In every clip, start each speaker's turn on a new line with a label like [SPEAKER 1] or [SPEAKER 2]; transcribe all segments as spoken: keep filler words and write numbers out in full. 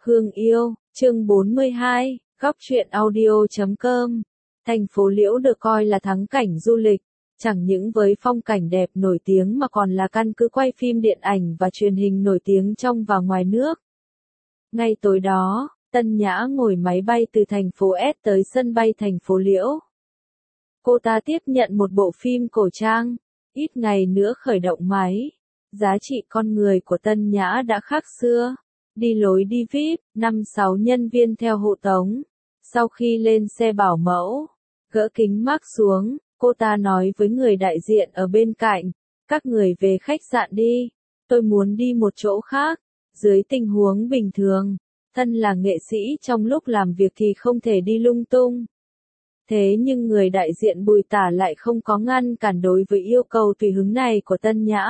[SPEAKER 1] Hương yêu, chương bốn mươi hai, góc truyện audio chấm com. Thành phố Liễu được coi là thắng cảnh du lịch, chẳng những với phong cảnh đẹp nổi tiếng mà còn là căn cứ quay phim điện ảnh và truyền hình nổi tiếng trong và ngoài nước. Ngay tối đó, Tân Nhã ngồi máy bay từ thành phố S tới sân bay thành phố Liễu. Cô ta tiếp nhận một bộ phim cổ trang, ít ngày nữa khởi động máy. Giá trị con người của Tân Nhã đã khác xưa. Đi lối đi vi ai pi, năm sáu nhân viên theo hộ tống. Sau khi lên xe bảo mẫu, gỡ kính mác xuống, cô ta nói với người đại diện ở bên cạnh, các người về khách sạn đi, tôi muốn đi một chỗ khác. Dưới tình huống bình thường, thân là nghệ sĩ trong lúc làm việc thì không thể đi lung tung. Thế nhưng người đại diện Bùi Tả lại không có ngăn cản đối với yêu cầu tùy hứng này của Tân Nhã.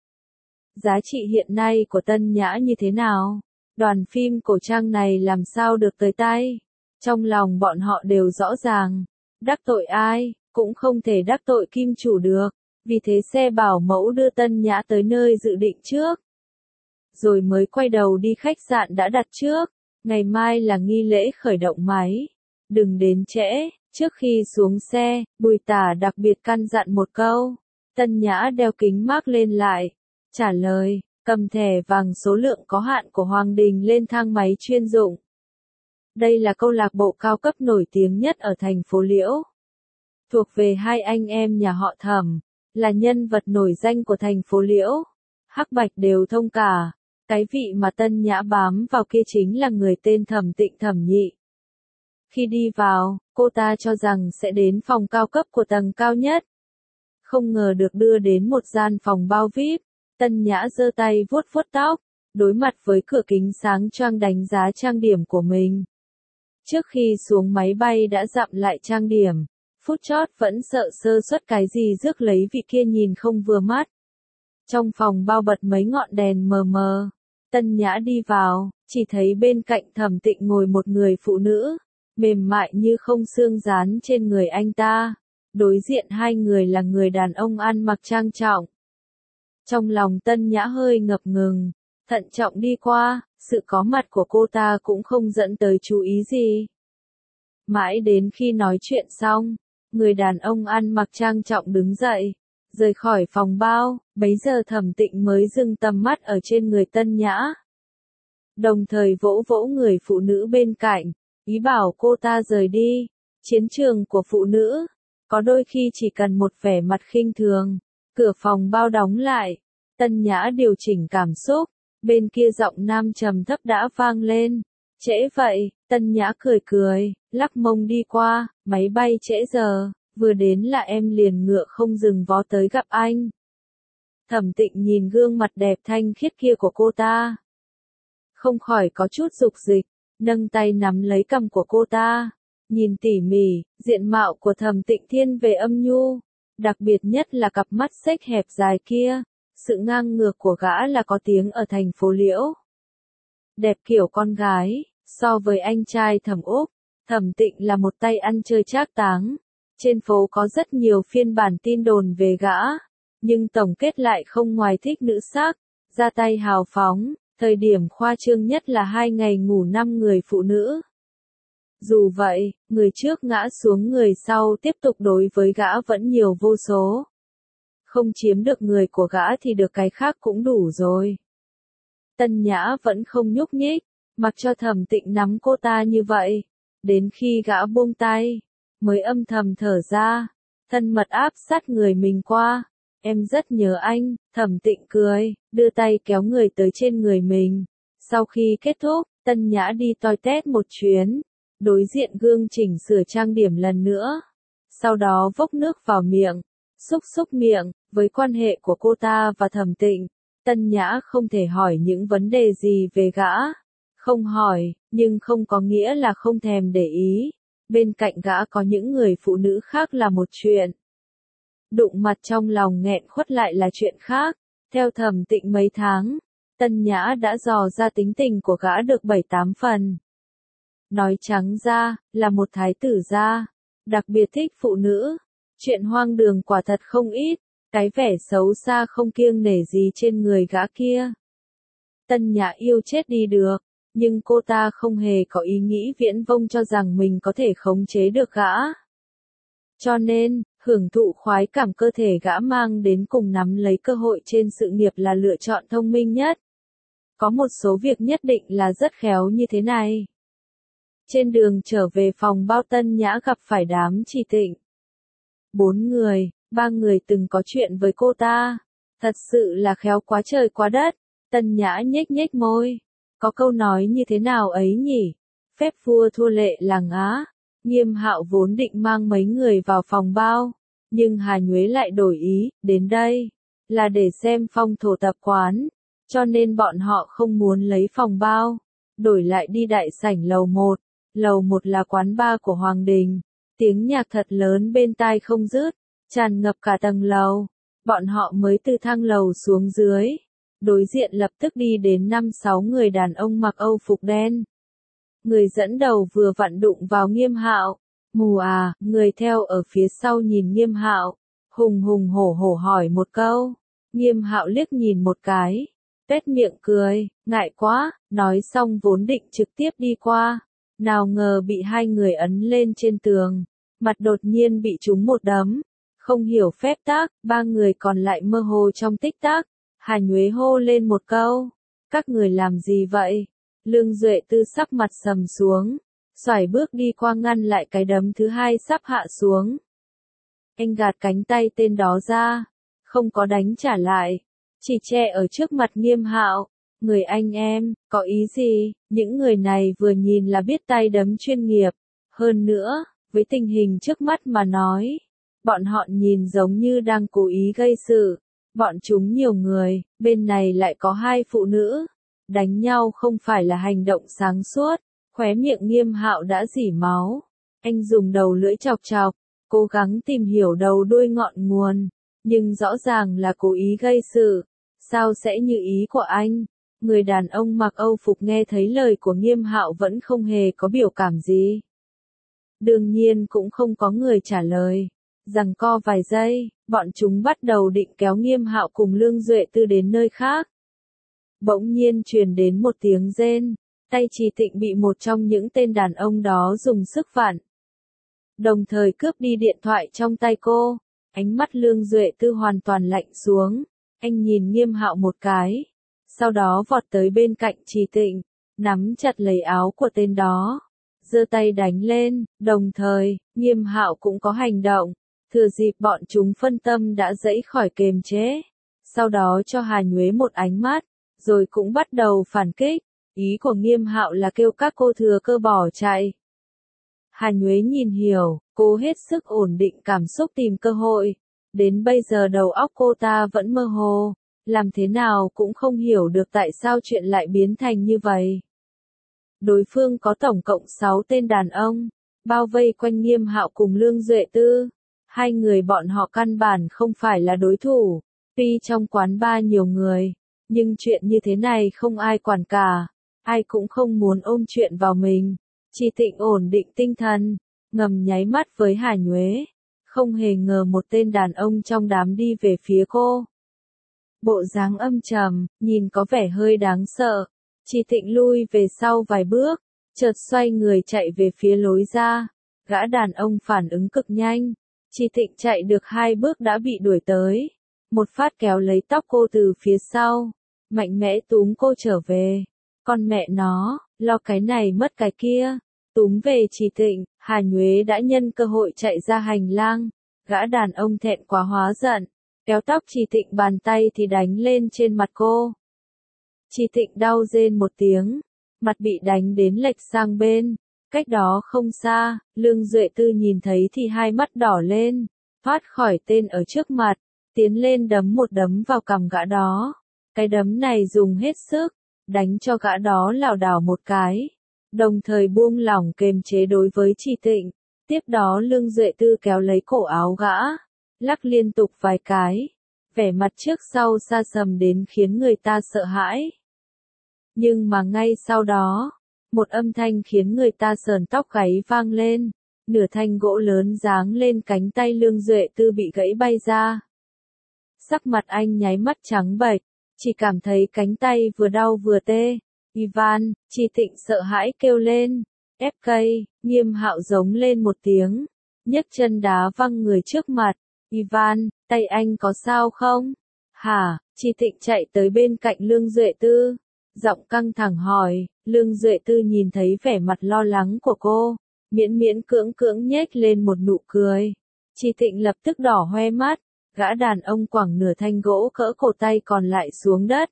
[SPEAKER 1] Giá trị hiện nay của Tân Nhã như thế nào? Đoàn phim cổ trang này làm sao được tới tay? Trong lòng bọn họ đều rõ ràng, đắc tội ai, cũng không thể đắc tội kim chủ được, vì thế xe bảo mẫu đưa Tân Nhã tới nơi dự định trước. Rồi mới quay đầu đi khách sạn đã đặt trước, ngày mai là nghi lễ khởi động máy. Đừng đến trễ, trước khi xuống xe, Bùi Tả đặc biệt căn dặn một câu. Tân Nhã đeo kính mác lên lại, trả lời, cầm thẻ vàng số lượng có hạn của Hoàng Đình lên thang máy chuyên dụng. Đây là câu lạc bộ cao cấp nổi tiếng nhất ở thành phố Liễu. Thuộc về hai anh em nhà họ Thẩm, là nhân vật nổi danh của thành phố Liễu. Hắc bạch đều thông cả. Cái vị mà Tân Nhã bám vào kia chính là người tên Thẩm Tịnh Thẩm Nhị. Khi đi vào, cô ta cho rằng sẽ đến phòng cao cấp của tầng cao nhất. Không ngờ được đưa đến một gian phòng bao vi ai pi. Tân Nhã giơ tay vuốt vuốt tóc, đối mặt với cửa kính sáng choang đánh giá trang điểm của mình. Trước khi xuống máy bay đã dặm lại trang điểm, phút chót vẫn sợ sơ suất cái gì rước lấy vị kia nhìn không vừa mắt. Trong phòng bao bật mấy ngọn đèn mờ mờ, Tân Nhã đi vào, chỉ thấy bên cạnh Thẩm Tịnh ngồi một người phụ nữ, mềm mại như không xương dán trên người anh ta. Đối diện hai người là người đàn ông ăn mặc trang trọng. Trong lòng Tân Nhã hơi ngập ngừng, thận trọng đi qua, sự có mặt của cô ta cũng không dẫn tới chú ý gì. Mãi đến khi nói chuyện xong, người đàn ông ăn mặc trang trọng đứng dậy, rời khỏi phòng bao, bấy giờ Thẩm Tịnh mới dừng tầm mắt ở trên người Tân Nhã. Đồng thời vỗ vỗ người phụ nữ bên cạnh, ý bảo cô ta rời đi. Chiến trường của phụ nữ, có đôi khi chỉ cần một vẻ mặt khinh thường. Cửa phòng bao đóng lại, Tân Nhã điều chỉnh cảm xúc, bên kia giọng nam trầm thấp đã vang lên. Trễ vậy, Tân Nhã cười cười, lắc mông đi qua, máy bay trễ giờ, vừa đến là em liền ngựa không dừng vó tới gặp anh. Thẩm Tịnh nhìn gương mặt đẹp thanh khiết kia của cô ta, không khỏi có chút dục dịch, nâng tay nắm lấy cằm của cô ta, nhìn tỉ mỉ, diện mạo của Thẩm Tịnh thiên về âm nhu. Đặc biệt nhất là cặp mắt xếch hẹp dài kia, sự ngang ngược của gã là có tiếng ở thành phố Liễu. Đẹp kiểu con gái, so với anh trai Thẩm Úc, Thẩm Tịnh là một tay ăn chơi trác táng. Trên phố có rất nhiều phiên bản tin đồn về gã, nhưng tổng kết lại không ngoài thích nữ sắc, ra tay hào phóng, thời điểm khoa trương nhất là hai ngày ngủ năm người phụ nữ. Dù vậy, người trước ngã xuống người sau tiếp tục đối với gã vẫn nhiều vô số. Không chiếm được người của gã thì được cái khác cũng đủ rồi. Tân Nhã vẫn không nhúc nhích, mặc cho Thẩm Tịnh nắm cô ta như vậy. Đến khi gã buông tay, mới âm thầm thở ra, thân mật áp sát người mình qua. Em rất nhớ anh, Thẩm Tịnh cười, đưa tay kéo người tới trên người mình. Sau khi kết thúc, Tân Nhã đi toilet một chuyến. Đối diện gương chỉnh sửa trang điểm lần nữa. Sau đó vốc nước vào miệng, xúc xúc miệng. Với quan hệ của cô ta và Thẩm Tịnh, Tân Nhã không thể hỏi những vấn đề gì về gã. Không hỏi, nhưng không có nghĩa là không thèm để ý. Bên cạnh gã có những người phụ nữ khác là một chuyện. Đụng mặt trong lòng nghẹn khuất lại là chuyện khác. Theo Thẩm Tịnh mấy tháng, Tân Nhã đã dò ra tính tình của gã được bảy tám phần. Nói trắng ra, là một thái tử gia, đặc biệt thích phụ nữ. Chuyện hoang đường quả thật không ít, cái vẻ xấu xa không kiêng nể gì trên người gã kia. Tân Nhã yêu chết đi được, nhưng cô ta không hề có ý nghĩ viễn vông cho rằng mình có thể khống chế được gã. Cho nên, hưởng thụ khoái cảm cơ thể gã mang đến cùng nắm lấy cơ hội trên sự nghiệp là lựa chọn thông minh nhất. Có một số việc nhất định là rất khéo như thế này. Trên đường trở về phòng bao Tân Nhã gặp phải đám Trì Tịnh. Bốn người, ba người từng có chuyện với cô ta. Thật sự là khéo quá trời quá đất. Tân Nhã nhếch nhếch môi. Có câu nói như thế nào ấy nhỉ? Phép vua thua lệ làng Á. Nghiêm Hạo vốn định mang mấy người vào phòng bao. Nhưng Hà Nhuế lại đổi ý, đến đây. Là để xem phong thổ tập quán. Cho nên bọn họ không muốn lấy phòng bao. Đổi lại đi đại sảnh lầu một. Lầu một là quán bar của Hoàng Đình. Tiếng nhạc thật lớn bên tai không dứt. Tràn ngập cả tầng lầu. Bọn họ mới từ thang lầu xuống dưới. Đối diện lập tức đi đến năm sáu người đàn ông mặc Âu phục đen. Người dẫn đầu vừa vặn đụng vào Nghiêm Hạo. Mù à, người theo ở phía sau nhìn Nghiêm Hạo. Hùng hùng hổ hổ hỏi một câu. Nghiêm Hạo liếc nhìn một cái. Tuét miệng cười, ngại quá, nói xong vốn định trực tiếp đi qua. Nào ngờ bị hai người ấn lên trên tường. Mặt đột nhiên bị trúng một đấm. Không hiểu phép tắc, ba người còn lại mơ hồ trong tích tắc. Hà Nhuế hô lên một câu. Các người làm gì vậy? Lương Duệ Tư sắc mặt sầm xuống. Xoải bước đi qua ngăn lại cái đấm thứ hai sắp hạ xuống. Anh gạt cánh tay tên đó ra. Không có đánh trả lại. Chỉ che ở trước mặt Nghiêm Hạo. Người anh em, có ý gì? Những người này vừa nhìn là biết tay đấm chuyên nghiệp. Hơn nữa, với tình hình trước mắt mà nói. Bọn họ nhìn giống như đang cố ý gây sự. Bọn chúng nhiều người, bên này lại có hai phụ nữ. Đánh nhau không phải là hành động sáng suốt. Khóe miệng Nghiêm Hạo đã rỉ máu. Anh dùng đầu lưỡi chọc chọc, cố gắng tìm hiểu đầu đuôi ngọn nguồn. Nhưng rõ ràng là cố ý gây sự. Sao sẽ như ý của anh? Người đàn ông mặc Âu phục nghe thấy lời của Nghiêm Hạo vẫn không hề có biểu cảm gì. Đương nhiên cũng không có người trả lời. Giằng co vài giây, bọn chúng bắt đầu định kéo Nghiêm Hạo cùng Lương Duệ Tư đến nơi khác. Bỗng nhiên truyền đến một tiếng rên, tay Trì Tịnh bị một trong những tên đàn ông đó dùng sức vặn. Đồng thời cướp đi điện thoại trong tay cô, ánh mắt Lương Duệ Tư hoàn toàn lạnh xuống, anh nhìn Nghiêm Hạo một cái, sau đó vọt tới bên cạnh Trì Tịnh, nắm chặt lấy áo của tên đó, giơ tay đánh lên, đồng thời, Nghiêm Hạo cũng có hành động. Thừa dịp bọn chúng phân tâm đã dãy khỏi kềm chế. Sau đó cho Hà Nhuế một ánh mắt, rồi cũng bắt đầu phản kích. Ý của Nghiêm Hạo là kêu các cô thừa cơ bỏ chạy. Hà Nhuế nhìn hiểu, cô hết sức ổn định cảm xúc tìm cơ hội. Đến bây giờ đầu óc cô ta vẫn mơ hồ, làm thế nào cũng không hiểu được tại sao chuyện lại biến thành như vậy. Đối phương có tổng cộng sáu tên đàn ông, bao vây quanh Nghiêm Hạo cùng Lương Duệ Tư. Hai người bọn họ căn bản không phải là đối thủ. Tuy trong quán bar nhiều người, nhưng chuyện như thế này không ai quản cả. Ai cũng không muốn ôm chuyện vào mình. Trì Tịnh ổn định tinh thần, ngầm nháy mắt với Hà Nhuế. Không hề ngờ một tên đàn ông trong đám đi về phía cô. Bộ dáng âm trầm, nhìn có vẻ hơi đáng sợ. Trì Tịnh lui về sau vài bước, chợt xoay người chạy về phía lối ra. Gã đàn ông phản ứng cực nhanh. Trì Tịnh chạy được hai bước đã bị đuổi tới. Một phát kéo lấy tóc cô từ phía sau. Mạnh mẽ túm cô trở về. Con mẹ nó, lo cái này mất cái kia. Túm về Trì Tịnh, Hà Nhuế đã nhân cơ hội chạy ra hành lang. Gã đàn ông thẹn quá hóa giận. Kéo tóc Trì Tịnh bàn tay thì đánh lên trên mặt cô. Trì Tịnh đau rên một tiếng. Mặt bị đánh đến lệch sang bên. Cách đó không xa, Lương Duệ Tư nhìn thấy thì hai mắt đỏ lên, thoát khỏi tên ở trước mặt, tiến lên đấm một đấm vào cằm gã đó. Cái đấm này dùng hết sức, đánh cho gã đó lảo đảo một cái, đồng thời buông lỏng kềm chế đối với Trì Tịnh. Tiếp đó Lương Duệ Tư kéo lấy cổ áo gã, lắc liên tục vài cái, vẻ mặt trước sau xa sầm đến khiến người ta sợ hãi. Nhưng mà ngay sau đó, một âm thanh khiến người ta sờn tóc gáy vang lên, nửa thanh gỗ lớn giáng lên cánh tay Lương Duệ Tư bị gãy bay ra. Sắc mặt anh nháy mắt trắng bệch, chỉ cảm thấy cánh tay vừa đau vừa tê, Ivan, Chi Tịnh sợ hãi kêu lên. ép ca, Nghiêm Hạo giống lên một tiếng, nhấc chân đá văng người trước mặt. Ivan, tay anh có sao không? Hả? Chi Tịnh chạy tới bên cạnh Lương Duệ Tư, giọng căng thẳng hỏi. Lương Duệ Tư nhìn thấy vẻ mặt lo lắng của cô, miễn miễn cưỡng cưỡng nhếch lên một nụ cười. Chi Tịnh lập tức đỏ hoe mắt, gã đàn ông quẳng nửa thanh gỗ cỡ cổ tay còn lại xuống đất,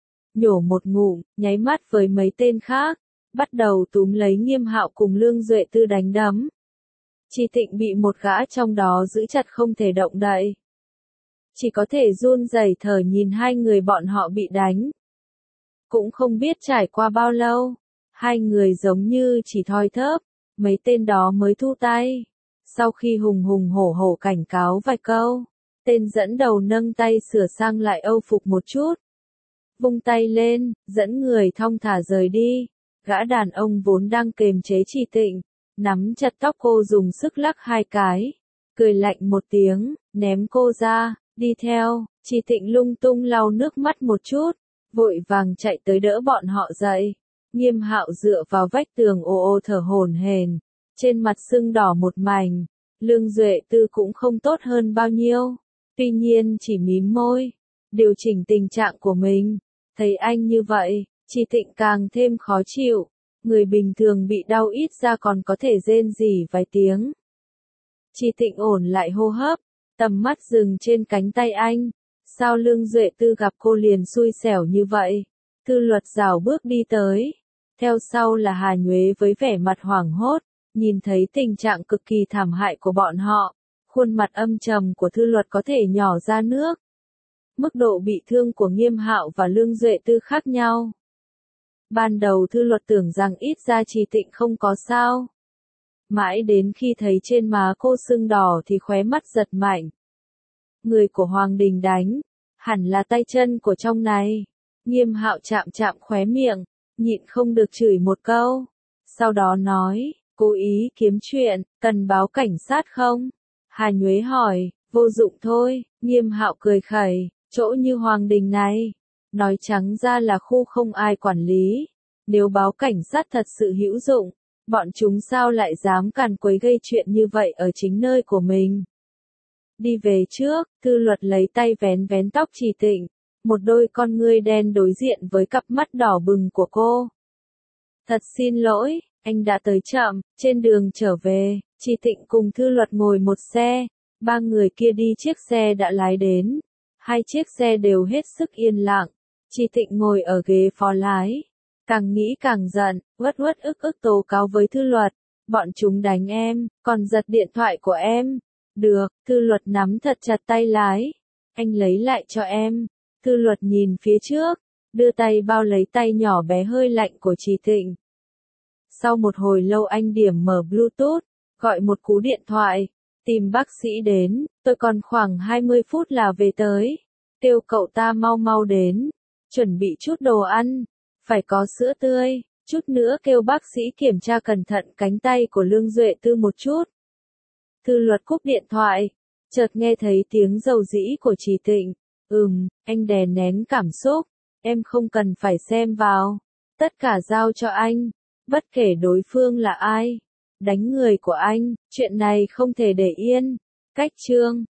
[SPEAKER 1] nhổ một ngụm, nháy mắt với mấy tên khác, bắt đầu túm lấy Nghiêm Hạo cùng Lương Duệ Tư đánh đấm. Chi Tịnh bị một gã trong đó giữ chặt không thể động đậy, chỉ có thể run rẩy thở nhìn hai người bọn họ bị đánh. Cũng không biết trải qua bao lâu, hai người giống như chỉ thoi thóp, mấy tên đó mới thu tay. Sau khi hùng hùng hổ hổ cảnh cáo vài câu, tên dẫn đầu nâng tay sửa sang lại âu phục một chút, vung tay lên, dẫn người thong thả rời đi. Gã đàn ông vốn đang kềm chế Chi Tịnh, nắm chặt tóc cô dùng sức lắc hai cái, cười lạnh một tiếng, ném cô ra, đi theo. Chi Tịnh lung tung lau nước mắt một chút, vội vàng chạy tới đỡ bọn họ dậy. Nghiêm Hạo dựa vào vách tường ồ ồ thở hổn hển, trên mặt sưng đỏ một mảnh. Lương Duệ Tư cũng không tốt hơn bao nhiêu, tuy nhiên chỉ mím môi, điều chỉnh tình trạng của mình. Thấy anh như vậy, Chi Tịnh càng thêm khó chịu. Người bình thường bị đau ít ra còn có thể rên rỉ vài tiếng. Chi Tịnh ổn lại hô hấp, tầm mắt dừng trên cánh tay anh. Sao Lương Duệ Tư gặp cô liền xui xẻo như vậy? Tư Luật rảo bước đi tới, theo sau là Hà Nhuế với vẻ mặt hoảng hốt, nhìn thấy tình trạng cực kỳ thảm hại của bọn họ, khuôn mặt âm trầm của Tư Luật có thể nhỏ ra nước. Mức độ bị thương của Nghiêm Hạo và Lương Duệ Tư khác nhau. Ban đầu Tư Luật tưởng rằng ít ra Chi Tịnh không có sao. Mãi đến khi thấy trên má cô sưng đỏ thì khóe mắt giật mạnh. Người của Hoàng Đình đánh, hẳn là tay chân của trong này. Nghiêm Hạo chạm chạm khóe miệng, nhịn không được chửi một câu. Sau đó nói, cố ý kiếm chuyện, cần báo cảnh sát không? Hà Nhuế hỏi, vô dụng thôi. Nghiêm Hạo cười khẩy, chỗ như Hoàng Đình này, nói trắng ra là khu không ai quản lý. Nếu báo cảnh sát thật sự hữu dụng, bọn chúng sao lại dám càn quấy gây chuyện như vậy ở chính nơi của mình. Đi về trước, Tư Luật lấy tay vén vén tóc Chi Tịnh, một đôi con ngươi đen đối diện với cặp mắt đỏ bừng của cô. Thật xin lỗi, anh đã tới chậm. Trên đường trở về, Chi Tịnh cùng Tư Luật ngồi một xe, ba người kia đi chiếc xe đã lái đến. Hai chiếc xe đều hết sức yên lặng, Chi Tịnh ngồi ở ghế phó lái. Càng nghĩ càng giận, uất uất ức ức tố cáo với Tư Luật, bọn chúng đánh em, còn giật điện thoại của em. Được, Tư Luật nắm thật chặt tay lái. Anh lấy lại cho em. Tư Luật nhìn phía trước, đưa tay bao lấy tay nhỏ bé hơi lạnh của Chi Tịnh. Sau một hồi lâu anh điểm mở Bluetooth, gọi một cú điện thoại, tìm bác sĩ đến, tôi còn khoảng hai mươi phút là về tới. Kêu cậu ta mau mau đến, chuẩn bị chút đồ ăn, phải có sữa tươi, chút nữa kêu bác sĩ kiểm tra cẩn thận cánh tay của Lương Duệ Tư một chút. Tư Luật cúp điện thoại, chợt nghe thấy tiếng dầu dĩ của Chi Tịnh. Ừm, anh đè nén cảm xúc, em không cần phải xem vào, tất cả giao cho anh, bất kể đối phương là ai, đánh người của anh, chuyện này không thể để yên. Cách chương